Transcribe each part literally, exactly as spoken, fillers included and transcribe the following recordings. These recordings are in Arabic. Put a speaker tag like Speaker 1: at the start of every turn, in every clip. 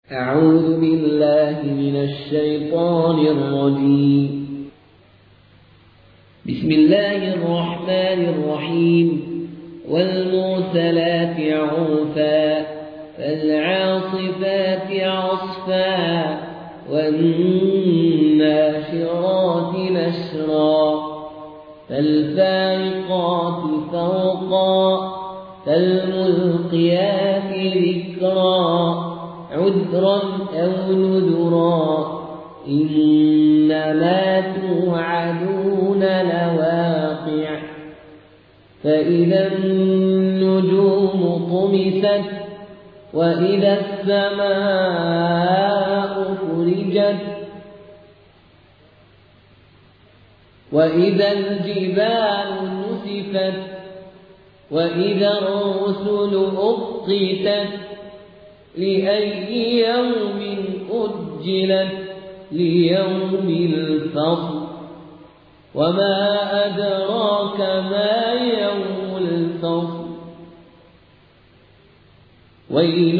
Speaker 1: أعوذ بالله من الشيطان الرجيم. بسم الله الرحمن الرحيم. والمرسلات عرفا فالعاصفات عصفا والناشرات نشرا فالفارقات فرقا فالملقيات ذكرا عذرا أو نذرا إنما توعدون لواقع فإذا النجوم طمست وإذا السماء فرجت وإذا الجبال نسفت وإذا الرسل أقتت لأي يوم أجلت ليوم الفصل وما أدراك ما يوم الفصل ويل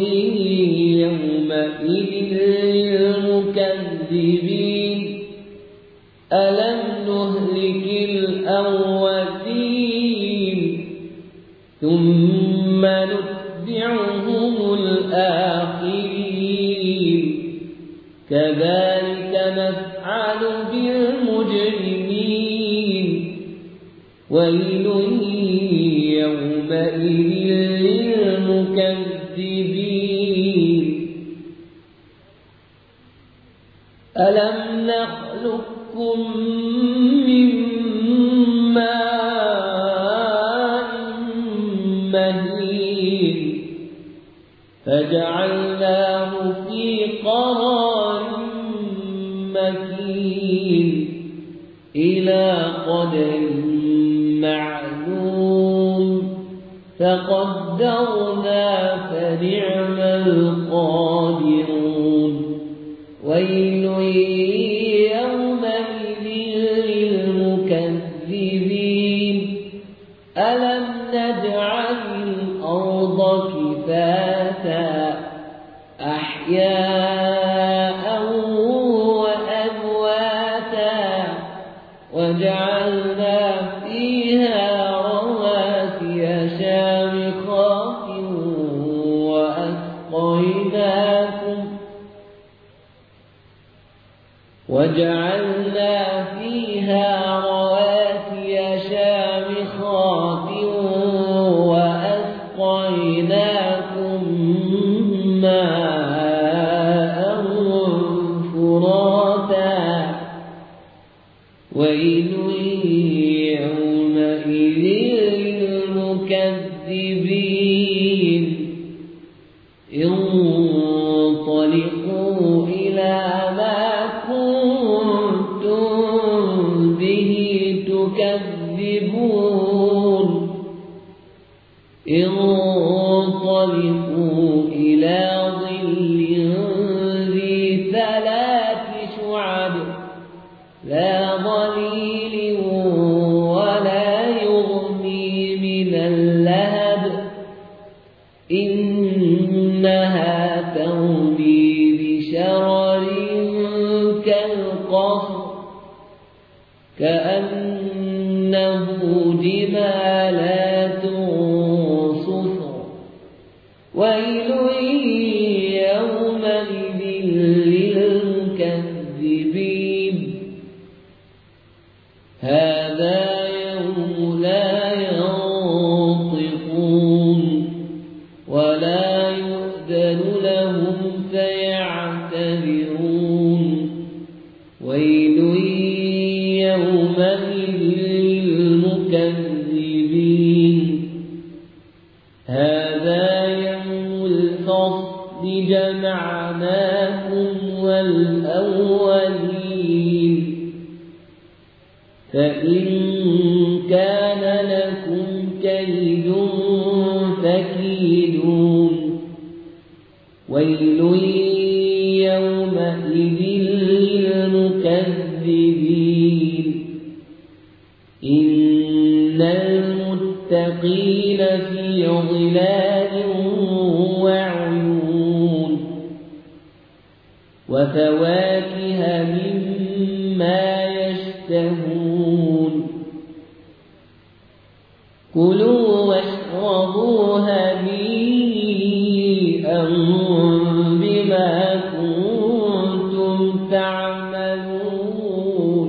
Speaker 1: يومئذ للمكذبين ألم نهلك الأولين ثم نتبعهم الآخرين كذلك نفعل بالمجرمين ويل يومئذ للمكذبين ألم نخلقكم من ماء مهين فجعلناه في قرار مكين إلى قدر معلوم فقدرنا فنعم القادرون ويل يومئذ للمكذبين ألم نجعل الأرض كفاتا أحياء وأمواتا وجعلنا فيها رواسي شامخات وأسقيناكم وجعلنا فيها رواسي شامخات وأسقيناكم ماء فراتا ويل يومئذ للمكذبين انطلقوا إلى ما كنتم به تكذبون انطلقوا إلى ظل ذي ثلاث شعب لا ظليل ولا يغني من اللهب إنها ترمي بشرر كالقصر كأنه جمالات صفر ويل يومئذ للمكذبين هذا يوم لا ينطقون ولا يؤذن لهم فيعتذرون ويل يومئذ للمكذبين هذا يوم الفصل جمعناكم والأولين فإن كان لكم كيد فكيدون ويل يومئذ للمكذبين إن المتقين في ظلال وعيون وفواكه مما يشتهون كلوا واشربوا هنيئا بما كنتم تعملون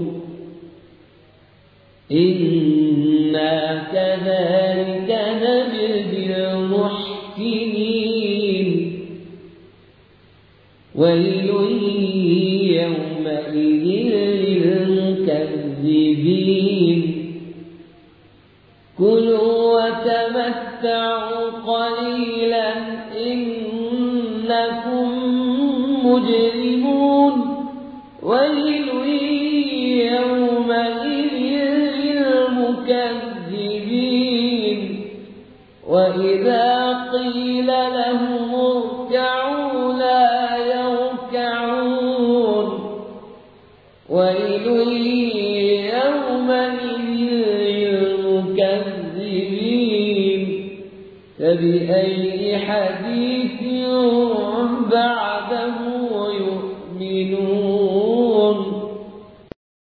Speaker 1: إنا كذلك نجزي المحسنين ويل يومئذ للمكذبين كلوا وتمتعوا قليلا إنكم مجرمون ويل يومئذ للمكذبين وإذا قيل لهم اركعوا لا يركعون ويل يومئذ للمكذبين فبأي حديث بعد